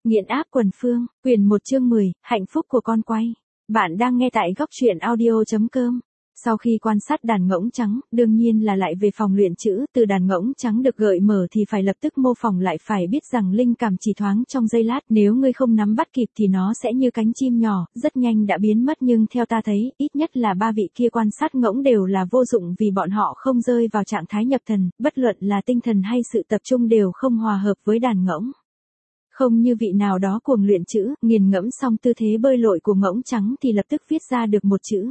Nghiện áp quần phương, quyển 1 chương 10, hạnh phúc của con quay. Bạn đang nghe tại góc truyện audio.com. Sau khi quan sát đàn ngỗng trắng, đương nhiên là lại về phòng luyện chữ, từ đàn ngỗng trắng được gợi mở thì phải lập tức mô phỏng lại, phải biết rằng linh cảm chỉ thoáng trong giây lát, nếu ngươi không nắm bắt kịp thì nó sẽ như cánh chim nhỏ, rất nhanh đã biến mất, nhưng theo ta thấy, ít nhất là 3 vị kia quan sát ngỗng đều là vô dụng vì bọn họ không rơi vào trạng thái nhập thần, bất luận là tinh thần hay sự tập trung đều không hòa hợp với đàn ngỗng. Không như vị nào đó cuồng luyện chữ, nghiền ngẫm xong tư thế bơi lội của ngỗng trắng thì lập tức viết ra được một chữ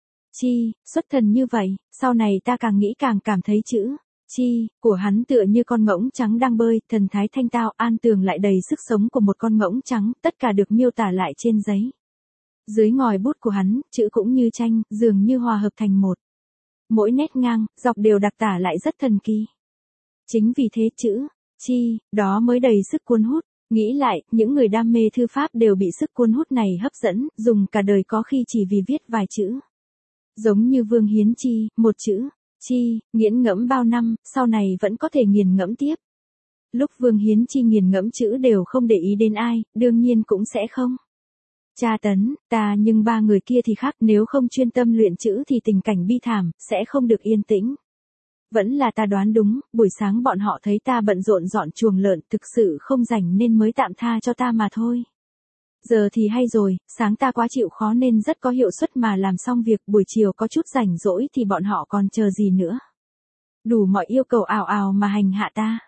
chi, xuất thần như vậy, sau này ta càng nghĩ càng cảm thấy chữ chi của hắn tựa như con ngỗng trắng đang bơi, thần thái thanh tao, an tường lại đầy sức sống của một con ngỗng trắng, tất cả được miêu tả lại trên giấy. Dưới ngòi bút của hắn, chữ cũng như tranh, dường như hòa hợp thành một. Mỗi nét ngang, dọc đều đặc tả lại rất thần kỳ. Chính vì thế chữ chi đó mới đầy sức cuốn hút. Nghĩ lại, những người đam mê thư pháp đều bị sức cuốn hút này hấp dẫn, dùng cả đời có khi chỉ vì viết vài chữ. Giống như Vương Hiến Chi, một chữ chi, nghiền ngẫm bao năm, sau này vẫn có thể nghiền ngẫm tiếp. Lúc Vương Hiến Chi nghiền ngẫm chữ đều không để ý đến ai, đương nhiên cũng sẽ không tra tấn ta, nhưng 3 người kia thì khác, nếu không chuyên tâm luyện chữ thì tình cảnh bi thảm, sẽ không được yên tĩnh. Vẫn là ta đoán đúng, buổi sáng bọn họ thấy ta bận rộn dọn chuồng lợn, thực sự không rảnh nên mới tạm tha cho ta mà thôi. Giờ thì hay rồi, sáng ta quá chịu khó nên rất có hiệu suất mà làm xong việc, buổi chiều có chút rảnh rỗi thì bọn họ còn chờ gì nữa. Đủ mọi yêu cầu ào ào mà hành hạ ta.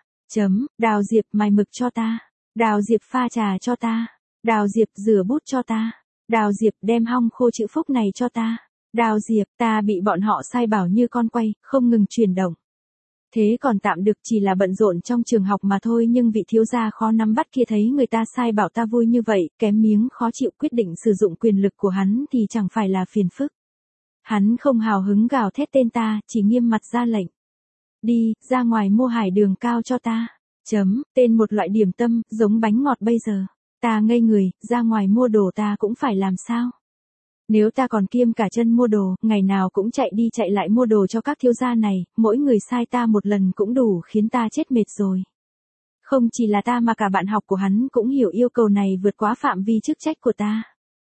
Đào Diệp mài mực cho ta. Đào Diệp pha trà cho ta. Đào Diệp rửa bút cho ta. Đào Diệp đem hong khô chữ phúc này cho ta. Đào Diệp, ta bị bọn họ sai bảo như con quay, không ngừng chuyển động. Thế còn tạm được, chỉ là bận rộn trong trường học mà thôi, nhưng vị thiếu gia khó nắm bắt kia thấy người ta sai bảo ta vui như vậy, kém miếng khó chịu, quyết định sử dụng quyền lực của hắn thì chẳng phải là phiền phức. Hắn không hào hứng gào thét tên ta, chỉ nghiêm mặt ra lệnh. Đi, ra ngoài mua hải đường cao cho ta. Tên một loại điểm tâm, giống bánh ngọt bây giờ. Ta ngây người, ra ngoài mua đồ ta cũng phải làm sao? Nếu ta còn kiêm cả chân mua đồ, ngày nào cũng chạy đi chạy lại mua đồ cho các thiếu gia này, mỗi người sai ta một lần cũng đủ khiến ta chết mệt rồi. Không chỉ là ta mà cả bạn học của hắn cũng hiểu yêu cầu này vượt quá phạm vi chức trách của ta.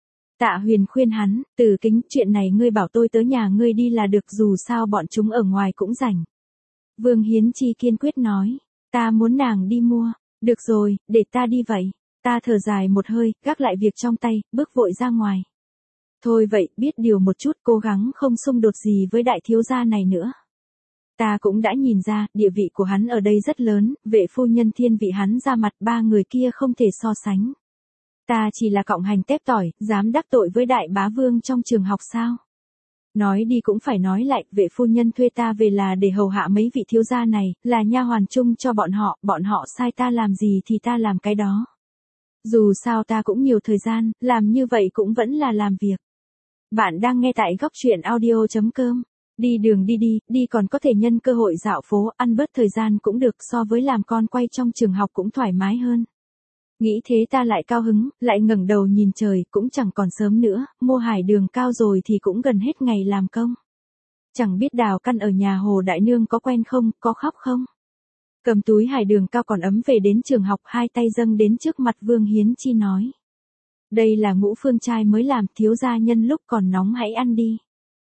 Tạ Huyền khuyên hắn, Từ Kính, chuyện này ngươi bảo tôi tới nhà ngươi đi là được, dù sao bọn chúng ở ngoài cũng rảnh. Vương Hiến Chi kiên quyết nói, ta muốn nàng đi mua. Được rồi, để ta đi vậy. Ta thở dài một hơi, gác lại việc trong tay, bước vội ra ngoài. Thôi vậy, biết điều một chút, cố gắng không xung đột gì với đại thiếu gia này nữa. Ta cũng đã nhìn ra, địa vị của hắn ở đây rất lớn, vệ phu nhân thiên vị hắn ra mặt, 3 người kia không thể so sánh. Ta chỉ là cọng hành tép tỏi, dám đắc tội với đại bá vương trong trường học sao? Nói đi cũng phải nói lại, vệ phu nhân thuê ta về là để hầu hạ mấy vị thiếu gia này, là nha hoàn chung cho bọn họ sai ta làm gì thì ta làm cái đó. Dù sao ta cũng nhiều thời gian, làm như vậy cũng vẫn là làm việc. Bạn đang nghe tại góc truyện audio.com. Đi đường đi còn có thể nhân cơ hội dạo phố, ăn bớt thời gian cũng được, so với làm con quay trong trường học cũng thoải mái hơn. Nghĩ thế ta lại cao hứng, lại ngẩng đầu nhìn trời, cũng chẳng còn sớm nữa, mua hải đường cao rồi thì cũng gần hết ngày làm công. Chẳng biết Đào Căn ở nhà Hồ Đại Nương có quen không, có khóc không? Cầm túi hải đường cao còn ấm về đến trường học, hai tay dâng đến trước mặt Vương Hiến Chi nói. Đây là ngũ phương trai mới làm, thiếu gia nhân lúc còn nóng hãy ăn đi.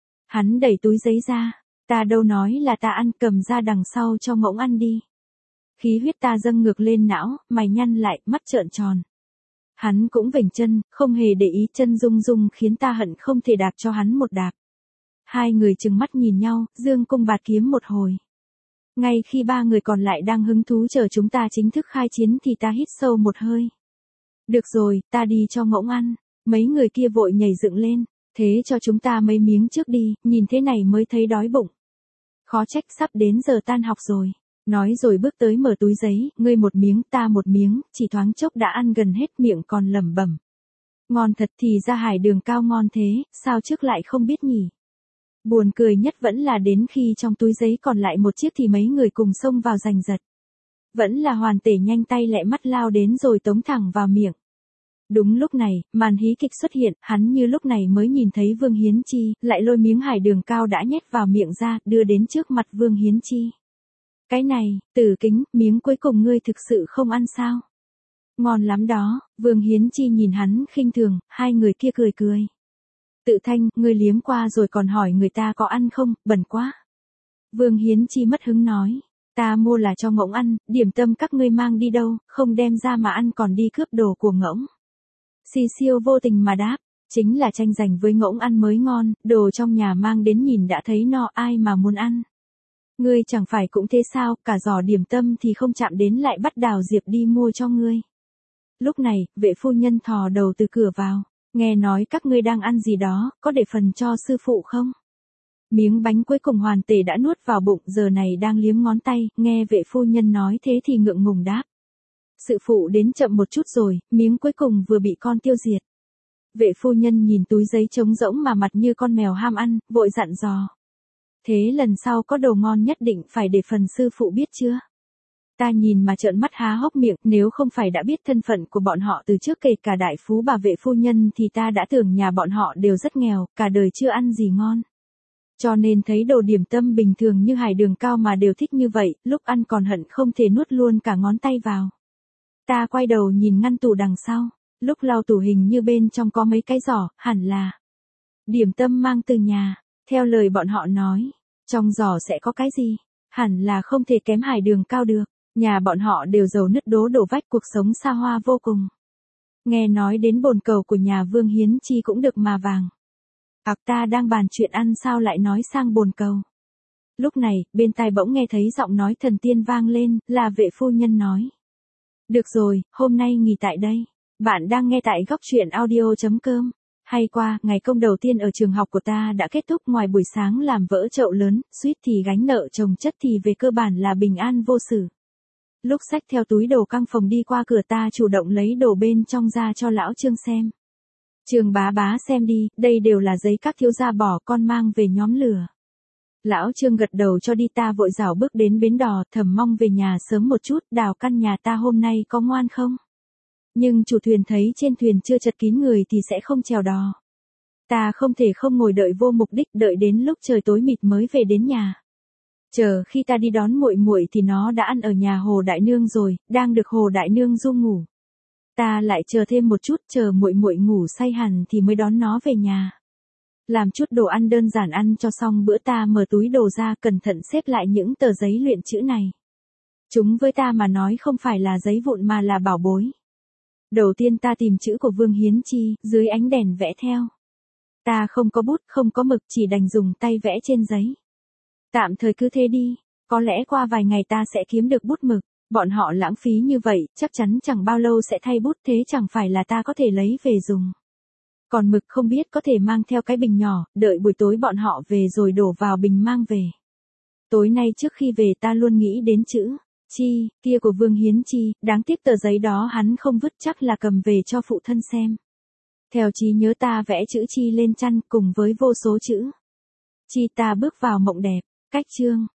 Hắn đẩy túi giấy ra, ta đâu nói là ta ăn, cầm ra đằng sau cho ngỗng ăn đi. Khí huyết ta dâng ngược lên não, mày nhăn lại, mắt trợn tròn. Hắn cũng vểnh chân, không hề để ý, chân rung rung khiến ta hận không thể đạp cho hắn một đạp. Hai người trừng mắt nhìn nhau, dương cung bạt kiếm một hồi. Ngay khi 3 người còn lại đang hứng thú chờ chúng ta chính thức khai chiến thì ta hít sâu một hơi. Được rồi, ta đi cho ngỗng ăn. Mấy người kia vội nhảy dựng lên. Thế cho chúng ta mấy miếng trước đi, nhìn thế này mới thấy đói bụng. Khó trách sắp đến giờ tan học rồi. Nói rồi bước tới mở túi giấy, ngươi một miếng, ta một miếng, chỉ thoáng chốc đã ăn gần hết, miệng còn lẩm bẩm. Ngon thật, thì ra hải đường cao ngon thế, sao trước lại không biết nhỉ? Buồn cười nhất vẫn là đến khi trong túi giấy còn lại một chiếc thì mấy người cùng xông vào giành giật. Vẫn là Hoàn Tể nhanh tay lẹ mắt lao đến rồi tống thẳng vào miệng. Đúng lúc này, màn hí kịch xuất hiện, hắn như lúc này mới nhìn thấy Vương Hiến Chi, lại lôi miếng hải đường cao đã nhét vào miệng ra, đưa đến trước mặt Vương Hiến Chi. Cái này, Từ Kính, miếng cuối cùng ngươi thực sự không ăn sao? Ngon lắm đó, Vương Hiến Chi nhìn hắn khinh thường, hai người kia cười cười. Tự Thanh, ngươi liếm qua rồi còn hỏi người ta có ăn không, bẩn quá. Vương Hiến Chi mất hứng nói, ta mua là cho ngỗng ăn, điểm tâm các ngươi mang đi đâu, không đem ra mà ăn còn đi cướp đồ của ngỗng. Xì Siêu vô tình mà đáp, chính là tranh giành với ngỗng ăn mới ngon, đồ trong nhà mang đến nhìn đã thấy no ai mà muốn ăn. Ngươi chẳng phải cũng thế sao, cả giỏ điểm tâm thì không chạm đến lại bắt Đào Diệp đi mua cho ngươi. Lúc này, vệ phu nhân thò đầu từ cửa vào, nghe nói các ngươi đang ăn gì đó, có để phần cho sư phụ không? Miếng bánh cuối cùng Hoàn Tề đã nuốt vào bụng, giờ này đang liếm ngón tay, nghe vệ phu nhân nói thế thì ngượng ngùng đáp. Sự phụ đến chậm một chút rồi, miếng cuối cùng vừa bị con tiêu diệt. Vệ phu nhân nhìn túi giấy trống rỗng mà mặt như con mèo ham ăn, vội dặn dò. Thế lần sau có đồ ngon nhất định phải để phần sư phụ biết chưa? Ta nhìn mà trợn mắt há hốc miệng, nếu không phải đã biết thân phận của bọn họ từ trước kể cả đại phú bà vệ phu nhân thì ta đã tưởng nhà bọn họ đều rất nghèo, cả đời chưa ăn gì ngon. Cho nên thấy đồ điểm tâm bình thường như hải đường cao mà đều thích như vậy, lúc ăn còn hận không thể nuốt luôn cả ngón tay vào. Ta quay đầu nhìn ngăn tủ đằng sau, lúc lau tủ hình như bên trong có mấy cái giỏ, hẳn là điểm tâm mang từ nhà, theo lời bọn họ nói, trong giỏ sẽ có cái gì, hẳn là không thể kém hải đường cao được, nhà bọn họ đều giàu nứt đố đổ vách cuộc sống xa hoa vô cùng. Nghe nói đến bồn cầu của nhà Vương Hiến Chi cũng được mà vàng. Ta đang bàn chuyện ăn sao lại nói sang bồn cầu. Lúc này, bên tai bỗng nghe thấy giọng nói thần tiên vang lên, là vệ phu nhân nói. Được rồi, hôm nay nghỉ tại đây. Bạn đang nghe tại góc truyện audio.com. Hay qua, ngày công đầu tiên ở trường học của ta đã kết thúc, ngoài buổi sáng làm vỡ chậu lớn, suýt thì gánh nợ chồng chất thì về cơ bản là bình an vô sự. Lúc xách theo túi đồ căng phòng đi qua cửa ta chủ động lấy đồ bên trong ra cho lão Trương xem. Trương bá bá xem đi, đây đều là giấy các thiếu gia bỏ con mang về nhóm lửa. Lão Trương gật đầu cho đi, ta vội rảo bước đến bến đò, thầm mong về nhà sớm một chút, đào căn nhà ta hôm nay có ngoan không? Nhưng chủ thuyền thấy trên thuyền chưa chật kín người thì sẽ không chèo đò. Ta không thể không ngồi đợi vô mục đích, đợi đến lúc trời tối mịt mới về đến nhà. Chờ khi ta đi đón muội muội thì nó đã ăn ở nhà Hồ Đại Nương rồi, đang được Hồ Đại Nương du ngủ. Ta lại chờ thêm một chút, chờ muội muội ngủ say hẳn thì mới đón nó về nhà. Làm chút đồ ăn đơn giản ăn cho xong bữa, ta mở túi đồ ra cẩn thận xếp lại những tờ giấy luyện chữ này. Chúng với ta mà nói không phải là giấy vụn mà là bảo bối. Đầu tiên ta tìm chữ của Vương Hiến Chi, dưới ánh đèn vẽ theo. Ta không có bút, không có mực, chỉ đành dùng tay vẽ trên giấy. Tạm thời cứ thế đi, có lẽ qua vài ngày ta sẽ kiếm được bút mực. Bọn họ lãng phí như vậy, chắc chắn chẳng bao lâu sẽ thay bút, thế chẳng phải là ta có thể lấy về dùng. Còn mực không biết có thể mang theo cái bình nhỏ, đợi buổi tối bọn họ về rồi đổ vào bình mang về. Tối nay trước khi về ta luôn nghĩ đến chữ Chi kia của Vương Hiến Chi, đáng tiếc tờ giấy đó hắn không vứt, chắc là cầm về cho phụ thân xem. Theo trí nhớ ta vẽ chữ Chi lên chăn cùng với vô số chữ Chi, ta bước vào mộng đẹp. Cách chương